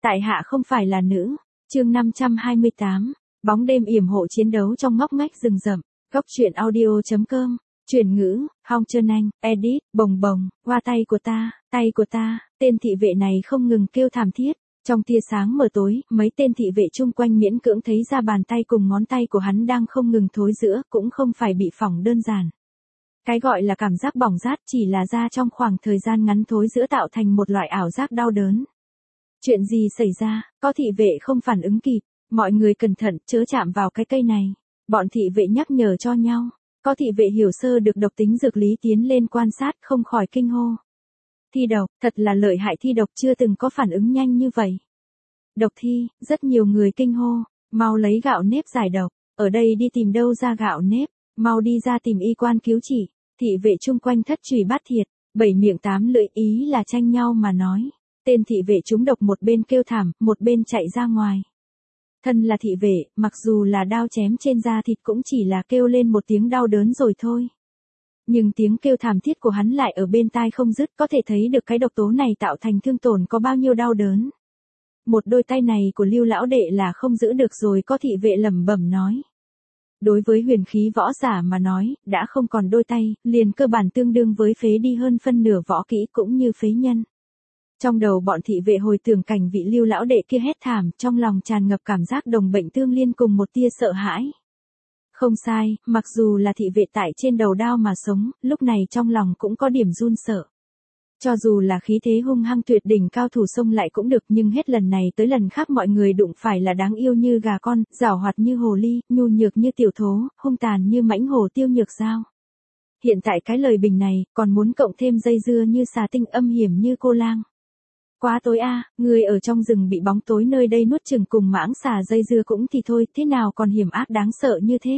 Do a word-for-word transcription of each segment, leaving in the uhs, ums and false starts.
Tại hạ không phải là nữ. Chương năm trăm hai mươi tám. Bóng đêm yểm hộ chiến đấu trong ngóc ngách rừng rậm. Góc truyện audio.com. Chuyển ngữ, Hong Trơn Anh, edit, bồng bồng, qua tay của ta, tay của ta. Tên thị vệ này không ngừng kêu thảm thiết. Trong tia sáng mờ tối, mấy tên thị vệ chung quanh miễn cưỡng thấy ra bàn tay cùng ngón tay của hắn đang không ngừng thối rữa, cũng không phải bị phỏng đơn giản. Cái gọi là cảm giác bỏng rát chỉ là da trong khoảng thời gian ngắn thối rữa tạo thành một loại ảo giác đau đớn. Chuyện gì xảy ra? Có thị vệ không phản ứng kịp. Mọi người cẩn thận, chớ chạm vào cái cây này. Bọn thị vệ nhắc nhở cho nhau. Có thị vệ hiểu sơ được độc tính dược lý tiến lên quan sát, không khỏi kinh hô. Thi độc, thật là lợi hại, thi độc chưa từng có phản ứng nhanh như vậy. Độc thi, rất nhiều người kinh hô. Mau lấy gạo nếp giải độc. Ở đây đi tìm đâu ra gạo nếp. Mau đi ra tìm y quan cứu trị. Thị vệ chung quanh thất trùy bát thiệt, bảy miệng tám lưỡi, ý là tranh nhau mà nói. Tên thị vệ trúng độc một bên kêu thảm, một bên chạy ra ngoài. Thân là thị vệ, mặc dù là đao chém trên da thịt cũng chỉ là kêu lên một tiếng đau đớn rồi thôi. Nhưng tiếng kêu thảm thiết của hắn lại ở bên tai không dứt, có thể thấy được cái độc tố này tạo thành thương tổn có bao nhiêu đau đớn. Một đôi tay này của Lưu lão đệ là không giữ được rồi, có thị vệ lẩm bẩm nói. Đối với huyền khí võ giả mà nói, đã không còn đôi tay, liền cơ bản tương đương với phế đi hơn phân nửa võ kỹ cũng như phế nhân. Trong đầu bọn thị vệ hồi tưởng cảnh vị Lưu lão đệ kia hét thảm, trong lòng tràn ngập cảm giác đồng bệnh tương liên cùng một tia sợ hãi. Không sai, mặc dù là thị vệ tại trên đầu đao mà sống, lúc này trong lòng cũng có điểm run sợ. Cho dù là khí thế hung hăng tuyệt đỉnh cao thủ xông lại cũng được, nhưng hết lần này tới lần khác mọi người đụng phải là đáng yêu như gà con, giảo hoạt như hồ ly, nhu nhược như tiểu thố, hung tàn như mãnh hổ tiêu nhược dao. Hiện tại cái lời bình này, còn muốn cộng thêm dây dưa như xà tinh, âm hiểm như cô lang. Quá tối a, à, người ở trong rừng bị bóng tối nơi đây nuốt chừng cùng mãng xà dây dưa cũng thì thôi, thế nào còn hiểm ác đáng sợ như thế.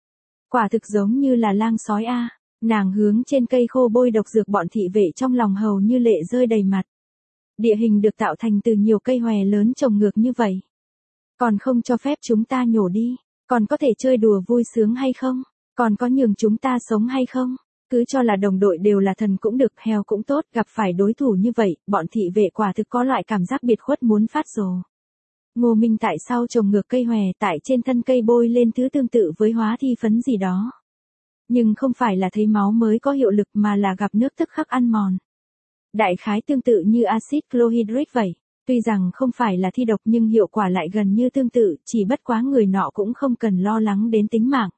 Quả thực giống như là lang sói a. À. Nàng hướng trên cây khô bôi độc dược, bọn thị vệ trong lòng hầu như lệ rơi đầy mặt. Địa hình được tạo thành từ nhiều cây hòe lớn trồng ngược như vậy. Còn không cho phép chúng ta nhổ đi, còn có thể chơi đùa vui sướng hay không? Còn có nhường chúng ta sống hay không? Cứ cho là đồng đội đều là thần cũng được, heo cũng tốt, gặp phải đối thủ như vậy, bọn thị vệ quả thực có loại cảm giác biệt khuất muốn phát rồ. Ngô Minh tại sao trồng ngược cây hòe, tại trên thân cây bôi lên thứ tương tự với hóa thi phấn gì đó. Nhưng không phải là thấy máu mới có hiệu lực mà là gặp nước tức khắc ăn mòn. Đại khái tương tự như axit chlorhydric vậy. Tuy rằng không phải là thi độc nhưng hiệu quả lại gần như tương tự, chỉ bất quá người nọ cũng không cần lo lắng đến tính mạng.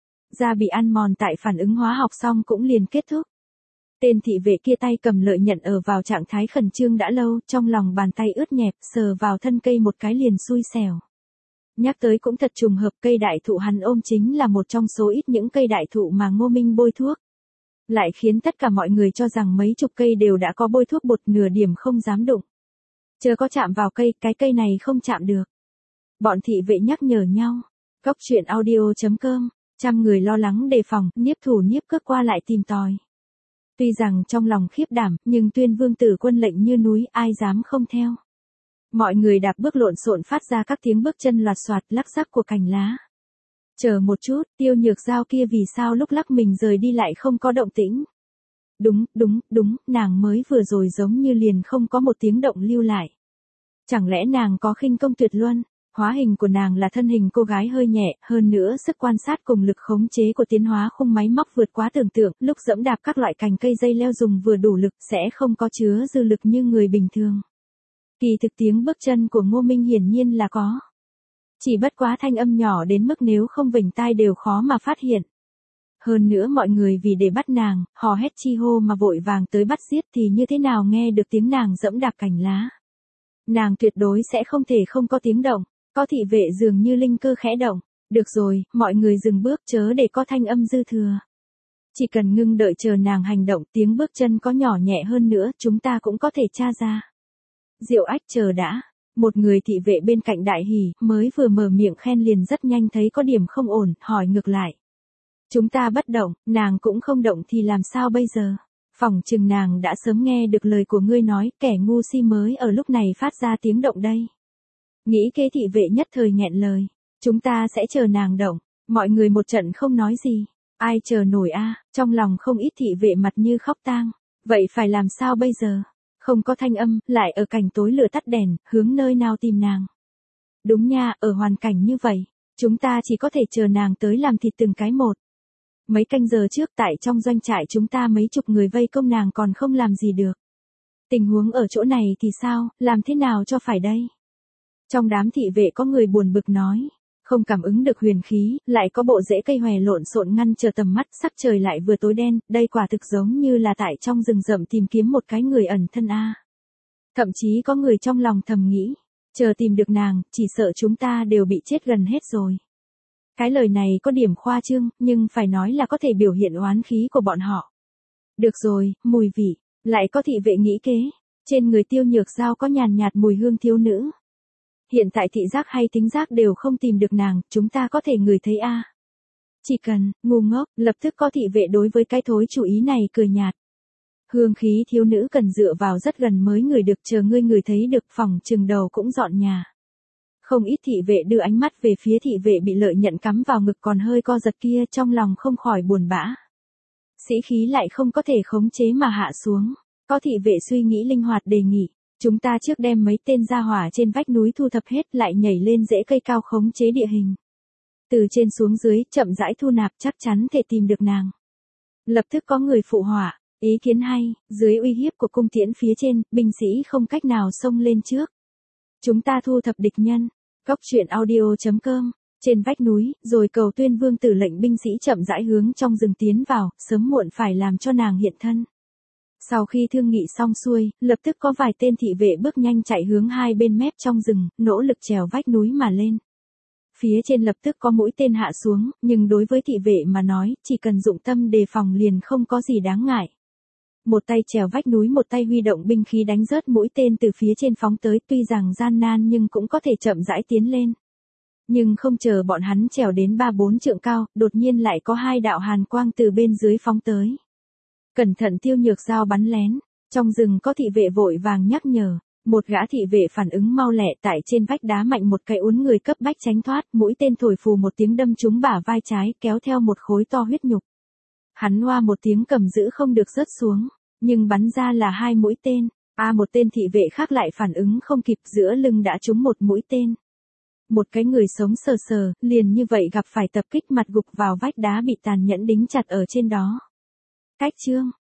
Da bị ăn mòn tại phản ứng hóa học xong cũng liền kết thúc. Tên thị vệ kia tay cầm lợi nhận ở vào trạng thái khẩn trương đã lâu, trong lòng bàn tay ướt nhẹp, sờ vào thân cây một cái liền xui xẻo. Nhắc tới cũng thật trùng hợp, cây đại thụ hắn ôm chính là một trong số ít những cây đại thụ mà Ngô Minh bôi thuốc. Lại khiến tất cả mọi người cho rằng mấy chục cây đều đã có bôi thuốc bột, nửa điểm không dám đụng. Chờ có chạm vào cây, cái cây này không chạm được. Bọn thị vệ nhắc nhở nhau. Góc truyện audio.com. Trăm người lo lắng đề phòng, nhiếp thủ nhiếp cước qua lại tìm tòi. Tuy rằng trong lòng khiếp đảm, nhưng Tuyên Vương tử quân lệnh như núi, ai dám không theo. Mọi người đạp bước lộn xộn phát ra các tiếng bước chân loạt soạt, lắc rắc của cành lá. Chờ một chút, Tiêu Nhược Dao kia vì sao lúc lắc mình rời đi lại không có động tĩnh? Đúng, đúng, đúng, nàng mới vừa rồi giống như liền không có một tiếng động lưu lại. Chẳng lẽ nàng có khinh công tuyệt luân? Hóa hình của nàng là thân hình cô gái hơi nhẹ, hơn nữa sức quan sát cùng lực khống chế của tiến hóa khung máy móc vượt quá tưởng tượng, lúc dẫm đạp các loại cành cây dây leo dùng vừa đủ lực sẽ không có chứa dư lực như người bình thường. Kỳ thực tiếng bước chân của Ngô Minh hiển nhiên là có. Chỉ bất quá thanh âm nhỏ đến mức nếu không vểnh tai đều khó mà phát hiện. Hơn nữa mọi người vì để bắt nàng, hò hét chi hô mà vội vàng tới bắt giết thì như thế nào nghe được tiếng nàng dẫm đạp cành lá. Nàng tuyệt đối sẽ không thể không có tiếng động. Có thị vệ dường như linh cơ khẽ động. Được rồi, mọi người dừng bước chớ để có thanh âm dư thừa. Chỉ cần ngưng đợi chờ nàng hành động, tiếng bước chân có nhỏ nhẹ hơn nữa, chúng ta cũng có thể tra ra. Diệu Ách chờ đã. Một người thị vệ bên cạnh đại hỉ, mới vừa mở miệng khen liền rất nhanh thấy có điểm không ổn, hỏi ngược lại. Chúng ta bất động, nàng cũng không động thì làm sao bây giờ? Phỏng chừng nàng đã sớm nghe được lời của ngươi nói, kẻ ngu si mới ở lúc này phát ra tiếng động đây. Nghĩ kế thị vệ nhất thời nghẹn lời. Chúng ta sẽ chờ nàng động. Mọi người một trận không nói gì. Ai chờ nổi a? À? Trong lòng không ít thị vệ mặt như khóc tang. Vậy phải làm sao bây giờ? Không có thanh âm, lại ở cảnh tối lửa tắt đèn, hướng nơi nào tìm nàng. Đúng nha, ở hoàn cảnh như vậy, chúng ta chỉ có thể chờ nàng tới làm thịt từng cái một. Mấy canh giờ trước tại trong doanh trại chúng ta mấy chục người vây công nàng còn không làm gì được. Tình huống ở chỗ này thì sao, làm thế nào cho phải đây? Trong đám thị vệ có người buồn bực nói, không cảm ứng được huyền khí, lại có bộ rễ cây hòe lộn xộn ngăn chờ tầm mắt, sắc trời lại vừa tối đen, đây quả thực giống như là tại trong rừng rậm tìm kiếm một cái người ẩn thân a. Thậm chí có người trong lòng thầm nghĩ, chờ tìm được nàng, chỉ sợ chúng ta đều bị chết gần hết rồi. Cái lời này có điểm khoa trương, nhưng phải nói là có thể biểu hiện oán khí của bọn họ. Được rồi, mùi vị, lại có thị vệ nghĩ kế, trên người Tiêu Nhược Giao có nhàn nhạt mùi hương thiếu nữ. Hiện tại thị giác hay tính giác đều không tìm được nàng, chúng ta có thể ngửi thấy a. Chỉ cần, ngu ngốc, lập tức có thị vệ đối với cái thối chủ ý này cười nhạt. Hương khí thiếu nữ cần dựa vào rất gần mới ngửi được, chờ ngươi ngửi thấy được phòng chừng đầu cũng dọn nhà. Không ít thị vệ đưa ánh mắt về phía thị vệ bị lợi nhận cắm vào ngực còn hơi co giật kia, trong lòng không khỏi buồn bã. Sĩ khí lại không có thể khống chế mà hạ xuống. Có thị vệ suy nghĩ linh hoạt đề nghị, chúng ta trước đem mấy tên gia hỏa trên vách núi thu thập hết lại nhảy lên rễ cây cao khống chế địa hình. Từ trên xuống dưới, chậm rãi thu nạp chắc chắn thể tìm được nàng. Lập tức có người phụ họa, ý kiến hay, dưới uy hiếp của cung tiễn phía trên, binh sĩ không cách nào xông lên trước. Chúng ta thu thập địch nhân. Góc truyện audio chấm com, trên vách núi, rồi cầu Tuyên Vương tử lệnh binh sĩ chậm rãi hướng trong rừng tiến vào, sớm muộn phải làm cho nàng hiện thân. Sau khi thương nghị xong xuôi, lập tức có vài tên thị vệ bước nhanh chạy hướng hai bên mép trong rừng, nỗ lực trèo vách núi mà lên. Phía trên lập tức có mũi tên hạ xuống, nhưng đối với thị vệ mà nói, chỉ cần dụng tâm đề phòng liền không có gì đáng ngại. Một tay trèo vách núi, một tay huy động binh khí đánh rớt mũi tên từ phía trên phóng tới, tuy rằng gian nan nhưng cũng có thể chậm rãi tiến lên. Nhưng không chờ bọn hắn trèo đến ba bốn trượng cao, đột nhiên lại có hai đạo hàn quang từ bên dưới phóng tới. Cẩn thận, Tiêu Nhược Giao bắn lén. Trong rừng có thị vệ vội vàng nhắc nhở, một gã thị vệ phản ứng mau lẹ, tại trên vách đá mạnh một cái uốn người cấp bách tránh thoát, mũi tên thổi phù một tiếng đâm trúng bả vai trái, kéo theo một khối to huyết nhục. Hắn oa một tiếng cầm giữ không được rớt xuống, nhưng bắn ra là hai mũi tên. A à, một tên thị vệ khác lại phản ứng không kịp, giữa lưng đã trúng một mũi tên. Một cái người sống sờ sờ, liền như vậy gặp phải tập kích, mặt gục vào vách đá bị tàn nhẫn đính chặt ở trên đó. Cách chương